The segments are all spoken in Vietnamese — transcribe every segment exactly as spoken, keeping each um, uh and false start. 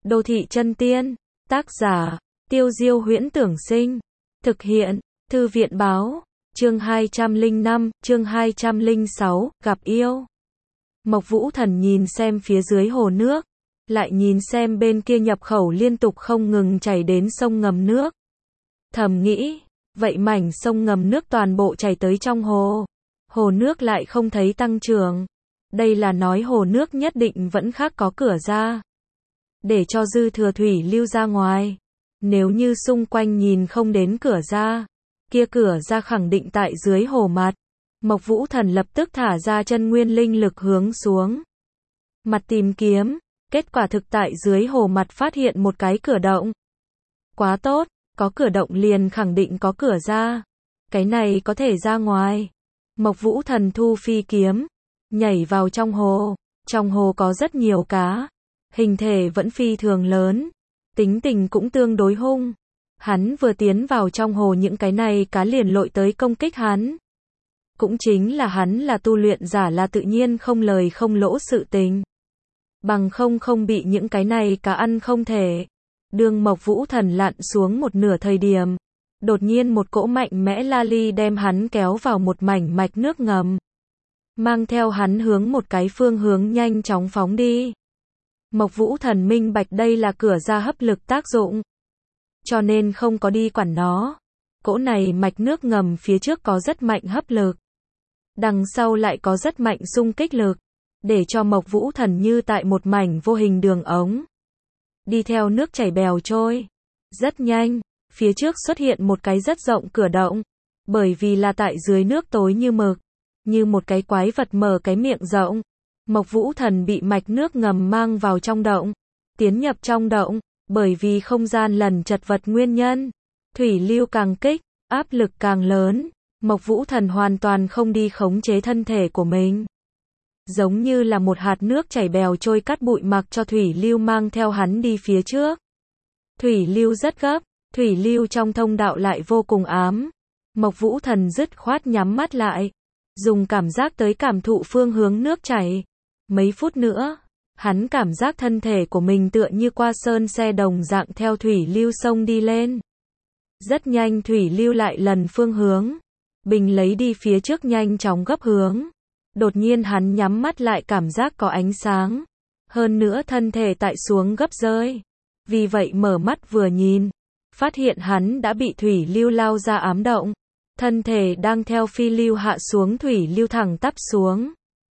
Đô thị chân tiên, tác giả, Tiêu Diêu Huyễn Tưởng Sinh, thực hiện, Thư viện báo, chương hai trăm lẻ năm, chương hai trăm lẻ sáu, gặp yêu. Mộc Vũ Thần nhìn xem phía dưới hồ nước, lại nhìn xem bên kia nhập khẩu liên tục không ngừng chảy đến sông ngầm nước. Thầm nghĩ, vậy mảnh sông ngầm nước toàn bộ chảy tới trong hồ. Hồ nước lại không thấy tăng trưởng. Đây là nói hồ nước nhất định vẫn khác có cửa ra. Để cho dư thừa thủy lưu ra ngoài. Nếu như xung quanh nhìn không đến cửa ra, kia cửa ra khẳng định tại dưới hồ mặt. Mộc Vũ Thần lập tức thả ra chân nguyên linh lực hướng xuống mặt tìm kiếm, kết quả thực tại dưới hồ mặt phát hiện một cái cửa động. Quá tốt, có cửa động liền khẳng định có cửa ra. Cái này có thể ra ngoài. Mộc Vũ Thần thu phi kiếm, nhảy vào trong hồ. Trong hồ có rất nhiều cá, hình thể vẫn phi thường lớn, tính tình cũng tương đối hung. Hắn vừa tiến vào trong hồ những cái này cá liền lội tới công kích hắn. Cũng chính là hắn là tu luyện giả là tự nhiên không lời không lỗ sự tình. Bằng không không bị những cái này cá ăn không thể. Đường Mộc Vũ Thần lặn xuống một nửa thời điểm, đột nhiên một cỗ mạnh mẽ la ly đem hắn kéo vào một mảnh mạch nước ngầm. Mang theo hắn hướng một cái phương hướng nhanh chóng phóng đi. Mộc Vũ Thần minh bạch đây là cửa ra hấp lực tác dụng. Cho nên không có đi quản nó. Cỗ này mạch nước ngầm phía trước có rất mạnh hấp lực. Đằng sau lại có rất mạnh xung kích lực. Để cho Mộc Vũ Thần như tại một mảnh vô hình đường ống. Đi theo nước chảy bèo trôi. Rất nhanh, phía trước xuất hiện một cái rất rộng cửa động. Bởi vì là tại dưới nước tối như mực. Như một cái quái vật mở cái miệng rộng. Mộc Vũ Thần bị mạch nước ngầm mang vào trong động. Tiến nhập trong động. Bởi vì không gian lần chật vật nguyên nhân. Thủy lưu càng kích, áp lực càng lớn. Mộc Vũ Thần hoàn toàn không đi khống chế thân thể của mình. Giống như là một hạt nước chảy bèo trôi cắt bụi mặc cho thủy lưu mang theo hắn đi phía trước. Thủy lưu rất gấp, thủy lưu trong thông đạo lại vô cùng ám. Mộc Vũ Thần dứt khoát nhắm mắt lại, dùng cảm giác tới cảm thụ phương hướng nước chảy. Mấy phút nữa, hắn cảm giác thân thể của mình tựa như qua sơn xe đồng dạng theo thủy lưu sông đi lên. Rất nhanh thủy lưu lại lần phương hướng. Bình lấy đi phía trước nhanh chóng gấp hướng. Đột nhiên hắn nhắm mắt lại cảm giác có ánh sáng. Hơn nữa thân thể tại xuống gấp rơi. Vì vậy mở mắt vừa nhìn. Phát hiện hắn đã bị thủy lưu lao ra ám động. Thân thể đang theo phi lưu hạ xuống thủy lưu thẳng tắp xuống.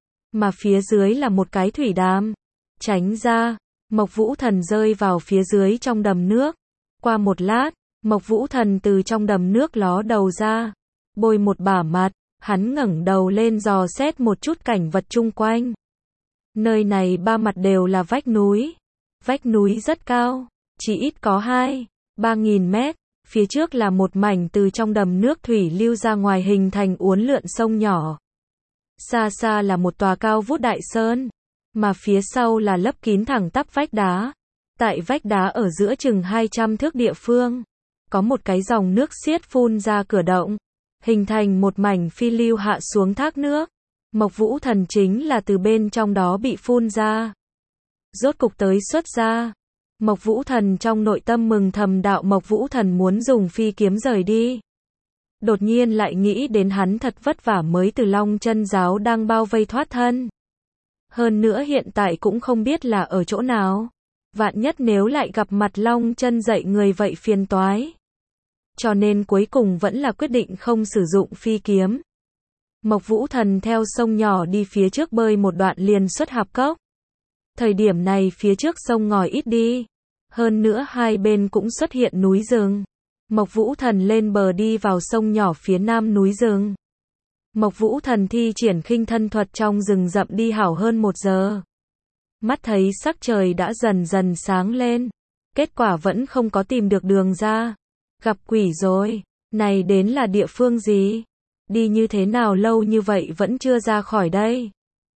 Mà phía dưới là một cái thủy đàm. Tránh ra, Mộc Vũ Thần rơi vào phía dưới trong đầm nước. Qua một lát, Mộc Vũ Thần từ trong đầm nước ló đầu ra. Bôi một bả mặt, hắn ngẩng đầu lên dò xét một chút cảnh vật chung quanh. Nơi này ba mặt đều là vách núi. Vách núi rất cao, chỉ ít có hai, ba nghìn mét. Phía trước là một mảnh từ trong đầm nước thủy lưu ra ngoài hình thành uốn lượn sông nhỏ. Xa xa là một tòa cao vút đại sơn, mà phía sau là lấp kín thẳng tắp vách đá. Tại vách đá ở giữa chừng hai trăm thước địa phương, có một cái dòng nước xiết phun ra cửa động, hình thành một mảnh phi lưu hạ xuống thác nước. Mộc Vũ Thần chính là từ bên trong đó bị phun ra. Rốt cục tới xuất ra. Mộc Vũ Thần trong nội tâm mừng thầm đạo Mộc Vũ Thần muốn dùng phi kiếm rời đi. Đột nhiên lại nghĩ đến hắn thật vất vả mới từ Long Chân giáo đang bao vây thoát thân. Hơn nữa hiện tại cũng không biết là ở chỗ nào. Vạn nhất nếu lại gặp mặt Long Chân dạy người vậy phiền toái. Cho nên cuối cùng vẫn là quyết định không sử dụng phi kiếm. Mộc Vũ Thần theo sông nhỏ đi phía trước bơi một đoạn liền xuất hạp cốc. Thời điểm này phía trước sông ngòi ít đi. Hơn nữa hai bên cũng xuất hiện núi rừng. Mộc Vũ Thần lên bờ đi vào sông nhỏ phía nam núi rừng. Mộc Vũ Thần thi triển khinh thân thuật trong rừng rậm đi hảo hơn một giờ. Mắt thấy sắc trời đã dần dần sáng lên. Kết quả vẫn không có tìm được đường ra. Gặp quỷ rồi. Này đến là địa phương gì? Đi như thế nào lâu như vậy vẫn chưa ra khỏi đây?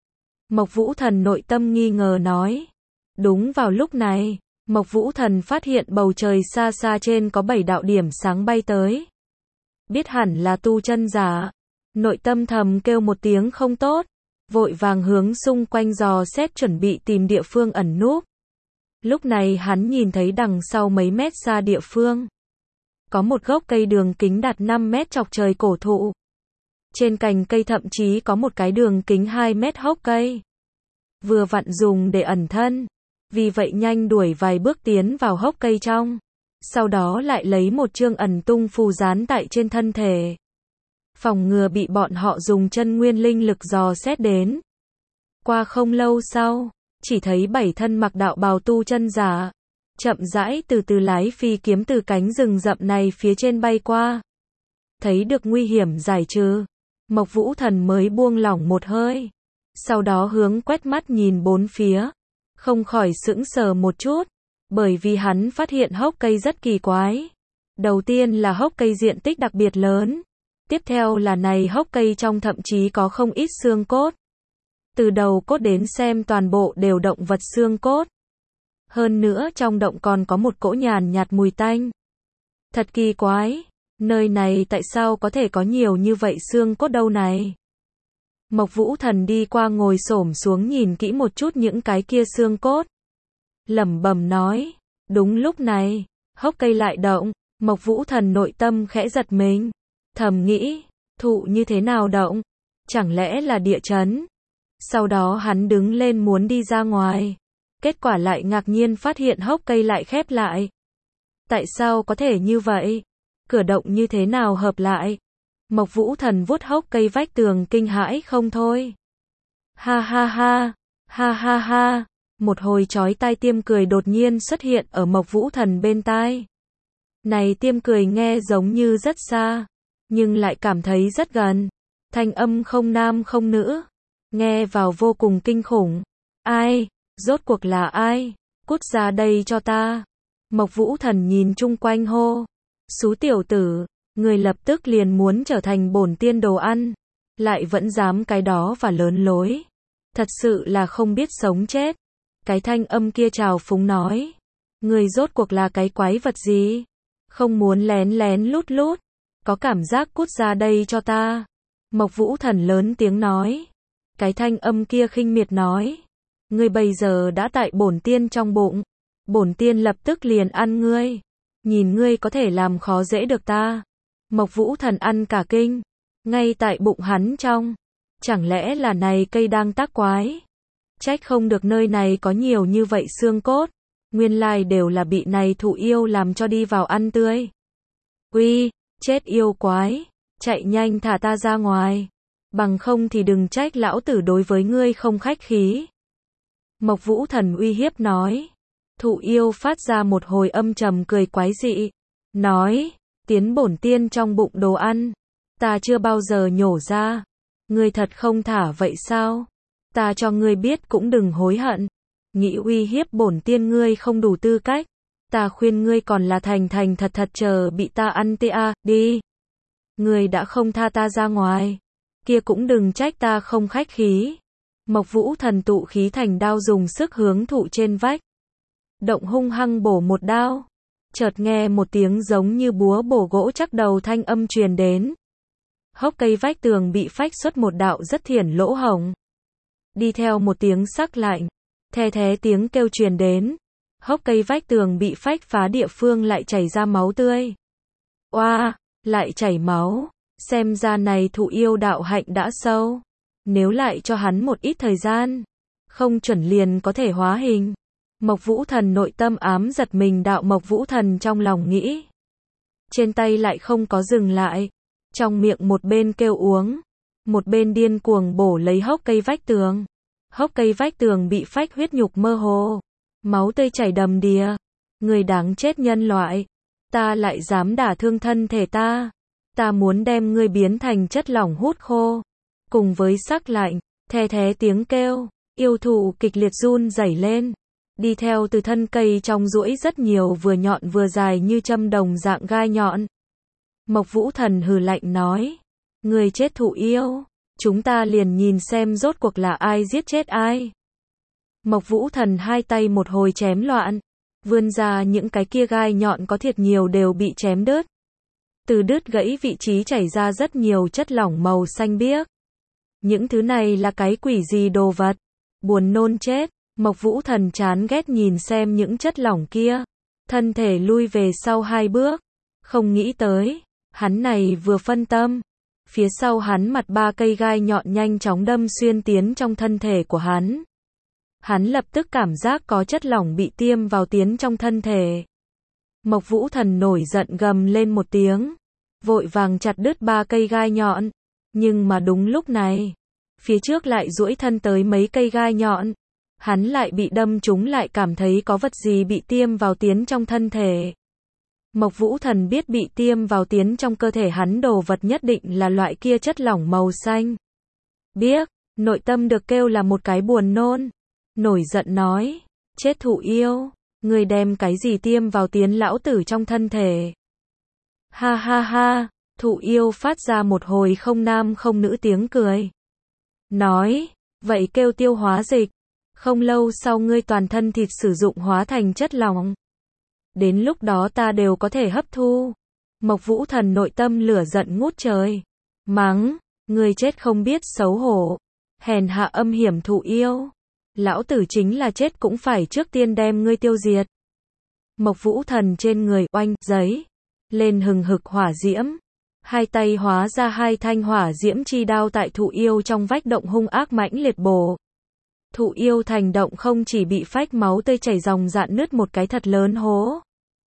Mộc Vũ Thần nội tâm nghi ngờ nói. Đúng vào lúc này, Mộc Vũ Thần phát hiện bầu trời xa xa trên có bảy đạo điểm sáng bay tới. Biết hẳn là tu chân giả. Nội tâm thầm kêu một tiếng không tốt. Vội vàng hướng xung quanh dò xét chuẩn bị tìm địa phương ẩn núp. Lúc này hắn nhìn thấy đằng sau mấy mét xa địa phương. Có một gốc cây đường kính đạt năm mét chọc trời cổ thụ. Trên cành cây thậm chí có một cái đường kính hai mét hốc cây. Vừa vặn dùng để ẩn thân. Vì vậy nhanh đuổi vài bước tiến vào hốc cây trong. Sau đó lại lấy một chương ẩn tung phù dán tại trên thân thể. Phòng ngừa bị bọn họ dùng chân nguyên linh lực dò xét đến. Qua không lâu sau, chỉ thấy bảy thân mặc đạo bào tu chân giả. Chậm rãi từ từ lái phi kiếm từ cánh rừng rậm này phía trên bay qua. Thấy được nguy hiểm giải trừ. Mộc Vũ Thần mới buông lỏng một hơi. Sau đó hướng quét mắt nhìn bốn phía. Không khỏi sững sờ một chút. Bởi vì hắn phát hiện hốc cây rất kỳ quái. Đầu tiên là hốc cây diện tích đặc biệt lớn. Tiếp theo là này hốc cây trong thậm chí có không ít xương cốt. Từ đầu cốt đến xem toàn bộ đều động vật xương cốt. Hơn nữa trong động còn có một cỗ nhàn nhạt mùi tanh. Thật kỳ quái. Nơi này tại sao có thể có nhiều như vậy xương cốt đâu này? Mộc Vũ Thần đi qua ngồi xổm xuống nhìn kỹ một chút những cái kia xương cốt. Lẩm bẩm nói. Đúng lúc này, hốc cây lại động. Mộc Vũ Thần nội tâm khẽ giật mình. Thầm nghĩ, thụ như thế nào động? Chẳng lẽ là địa chấn? Sau đó hắn đứng lên muốn đi ra ngoài. Kết quả lại ngạc nhiên phát hiện hốc cây lại khép lại. Tại sao có thể như vậy? Cửa động như thế nào hợp lại? Mộc Vũ Thần vuốt hốc cây vách tường kinh hãi không thôi. Ha ha ha, ha ha ha, một hồi chói tai tiêm cười đột nhiên xuất hiện ở Mộc Vũ Thần bên tai. Này tiêm cười nghe giống như rất xa, nhưng lại cảm thấy rất gần. Thanh âm không nam không nữ, nghe vào vô cùng kinh khủng. Ai? Rốt cuộc là ai? Cút ra đây cho ta. Mộc Vũ Thần nhìn chung quanh hô. Xú tiểu tử, người lập tức liền muốn trở thành bổn tiên đồ ăn. Lại vẫn dám cái đó và lớn lối. Thật sự là không biết sống chết. Cái thanh âm kia trào phúng nói. Người rốt cuộc là cái quái vật gì? Không muốn lén lén lút lút. Có cảm giác cút ra đây cho ta. Mộc Vũ Thần lớn tiếng nói. Cái thanh âm kia khinh miệt nói. Ngươi bây giờ đã tại bổn tiên trong bụng. Bổn tiên lập tức liền ăn ngươi. Nhìn ngươi có thể làm khó dễ được ta. Mộc Vũ Thần ăn cả kinh. Ngay tại bụng hắn trong. Chẳng lẽ là này cây đang tác quái? Trách không được nơi này có nhiều như vậy xương cốt. Nguyên lai đều là bị này thụ yêu làm cho đi vào ăn tươi. Uy, chết yêu quái. Chạy nhanh thả ta ra ngoài. Bằng không thì đừng trách lão tử đối với ngươi không khách khí. Mộc Vũ Thần uy hiếp nói. Thụ yêu phát ra một hồi âm trầm cười quái dị. Nói, tiến bổn tiên trong bụng đồ ăn. Ta chưa bao giờ nhổ ra. Ngươi thật không thả vậy sao? Ta cho ngươi biết cũng đừng hối hận. Nghĩ uy hiếp bổn tiên ngươi không đủ tư cách. Ta khuyên ngươi còn là thành thành thật thật chờ bị ta ăn tê a, đi. Ngươi đã không tha ta ra ngoài. Kia cũng đừng trách ta không khách khí. Mộc Vũ Thần tụ khí thành đao dùng sức hướng thụ trên vách. Động hung hăng bổ một đao. Chợt nghe một tiếng giống như búa bổ gỗ chắc đầu thanh âm truyền đến. Hốc cây vách tường bị phách xuất một đạo rất thiển lỗ hổng. Đi theo một tiếng sắc lạnh. The thé tiếng kêu truyền đến. Hốc cây vách tường bị phách phá địa phương lại chảy ra máu tươi. Oa, lại chảy máu. Xem ra này thụ yêu đạo hạnh đã sâu. Nếu lại cho hắn một ít thời gian, không chuẩn liền có thể hóa hình. Mộc Vũ Thần nội tâm ám giật mình đạo Mộc Vũ Thần trong lòng nghĩ. Trên tay lại không có dừng lại. Trong miệng một bên kêu uống. Một bên điên cuồng bổ lấy hốc cây vách tường. Hốc cây vách tường bị phách huyết nhục mơ hồ. Máu tươi chảy đầm đìa. Người đáng chết nhân loại. Ta lại dám đả thương thân thể ta. Ta muốn đem ngươi biến thành chất lỏng hút khô. Cùng với sắc lạnh, the thé tiếng kêu, yêu thụ kịch liệt run rẩy lên. Đi theo từ thân cây trong duỗi rất nhiều vừa nhọn vừa dài như châm đồng dạng gai nhọn. Mộc Vũ Thần hừ lạnh nói. Người chết thụ yêu. Chúng ta liền nhìn xem rốt cuộc là ai giết chết ai. Mộc Vũ Thần hai tay một hồi chém loạn. Vươn ra những cái kia gai nhọn có thiệt nhiều đều bị chém đứt. Từ đứt gãy vị trí chảy ra rất nhiều chất lỏng màu xanh biếc. Những thứ này là cái quỷ gì đồ vật. Buồn nôn chết. Mộc Vũ Thần chán ghét nhìn xem những chất lỏng kia, thân thể lui về sau hai bước, không nghĩ tới, hắn này vừa phân tâm, phía sau hắn mặt ba cây gai nhọn nhanh chóng đâm xuyên tiến trong thân thể của hắn. Hắn lập tức cảm giác có chất lỏng bị tiêm vào tiến trong thân thể. Mộc Vũ Thần nổi giận gầm lên một tiếng, vội vàng chặt đứt ba cây gai nhọn, nhưng mà đúng lúc này, phía trước lại duỗi thân tới mấy cây gai nhọn, hắn lại bị đâm trúng, lại cảm thấy có vật gì bị tiêm vào tiến trong thân thể. Mộc Vũ Thần biết bị tiêm vào tiến trong cơ thể hắn đồ vật nhất định là loại kia chất lỏng màu xanh biếc, nội tâm được kêu là một cái buồn nôn, nổi giận nói, chết thụ yêu, người đem cái gì tiêm vào tiến lão tử trong thân thể. Ha ha ha, thụ yêu phát ra một hồi không nam không nữ tiếng cười. Nói, vậy kêu tiêu hóa dịch, không lâu sau ngươi toàn thân thịt sử dụng hóa thành chất lỏng. Đến lúc đó ta đều có thể hấp thu. Mộc Vũ Thần nội tâm lửa giận ngút trời. Mắng, ngươi chết không biết xấu hổ. Hèn hạ âm hiểm thụ yêu. Lão tử chính là chết cũng phải trước tiên đem ngươi tiêu diệt. Mộc Vũ Thần trên người oanh giấy lên hừng hực hỏa diễm. Hai tay hóa ra hai thanh hỏa diễm chi đao tại thụ yêu trong vách động hung ác mãnh liệt bổ. Thụ yêu thành động không chỉ bị phách máu tươi chảy ròng rạn nứt một cái thật lớn hố,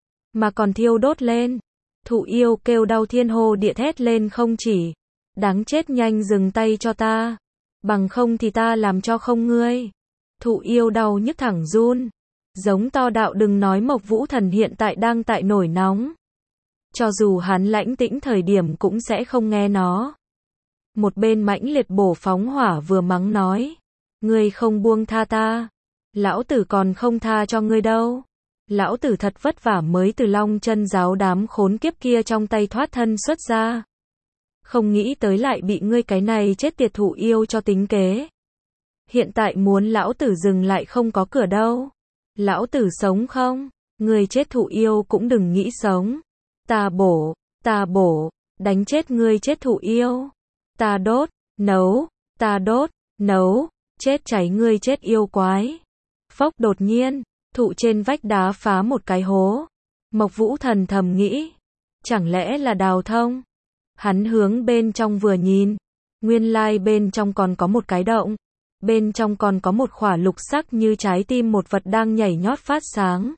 mà còn thiêu đốt lên. Thụ yêu kêu đau thiên hô địa thét lên không chỉ. Đáng chết, nhanh dừng tay cho ta. Bằng không thì ta làm cho không ngươi. Thụ yêu đau nhức thẳng run. Giống to đạo, đừng nói Mộc Vũ Thần hiện tại đang tại nổi nóng. Cho dù hắn lãnh tĩnh thời điểm cũng sẽ không nghe nó. Một bên mãnh liệt bổ phóng hỏa vừa mắng nói. Ngươi không buông tha ta, lão tử còn không tha cho ngươi đâu. Lão tử thật vất vả mới từ Long Chân giáo đám khốn kiếp kia trong tay thoát thân xuất ra. Không nghĩ tới lại bị ngươi cái này chết tiệt thụ yêu cho tính kế. Hiện tại muốn lão tử dừng lại không có cửa đâu. Lão tử sống không? Ngươi chết thụ yêu cũng đừng nghĩ sống. Ta bổ, ta bổ, đánh chết ngươi chết thụ yêu. Ta đốt, nấu, ta đốt, nấu. Chết cháy ngươi chết yêu quái. Phốc, đột nhiên, thụ trên vách đá phá một cái hố. Mộc Vũ Thần thầm nghĩ, chẳng lẽ là đào thông? Hắn hướng bên trong vừa nhìn, nguyên lai bên trong còn có một cái động, bên trong còn có một khỏa lục sắc như trái tim một vật đang nhảy nhót phát sáng.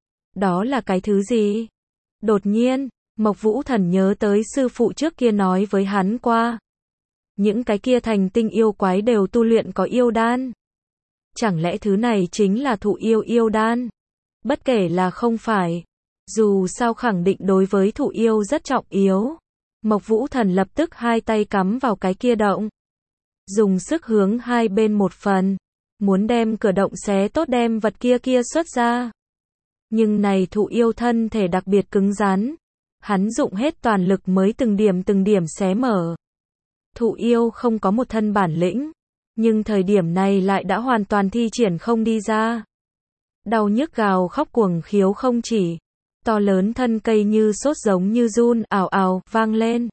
Đó là cái thứ gì? Đột nhiên, Mộc Vũ Thần nhớ tới sư phụ trước kia nói với hắn qua. Những cái kia thành tinh yêu quái đều tu luyện có yêu đan. Chẳng lẽ thứ này chính là thụ yêu yêu đan? Bất kể là không phải, dù sao khẳng định đối với thụ yêu rất trọng yếu. Mộc Vũ Thần lập tức hai tay cắm vào cái kia động, dùng sức hướng hai bên một phần, muốn đem cửa động xé tốt đem vật kia kia xuất ra. Nhưng này thụ yêu thân thể đặc biệt cứng rắn, hắn dụng hết toàn lực mới từng điểm từng điểm xé mở. Thụ yêu không có một thân bản lĩnh, nhưng thời điểm này lại đã hoàn toàn thi triển không đi ra. Đau nhức gào khóc cuồng khiếu không chỉ, to lớn thân cây như sốt giống như run ào ào vang lên.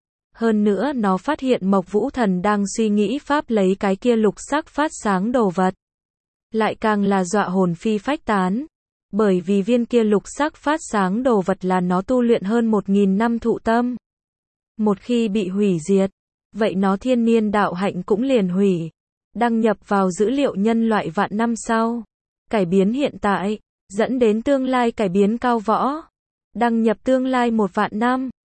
Hơn nữa nó phát hiện Mộc Vũ Thần đang suy nghĩ pháp lấy cái kia lục sắc phát sáng đồ vật. Lại càng là dọa hồn phi phách tán, bởi vì viên kia lục sắc phát sáng đồ vật là nó tu luyện hơn một nghìn năm thụ tâm. Một khi bị hủy diệt, vậy nó thiên niên đạo hạnh cũng liền hủy, đăng nhập vào dữ liệu nhân loại vạn năm sau, cải biến hiện tại, dẫn đến tương lai cải biến cao võ, đăng nhập tương lai một vạn năm.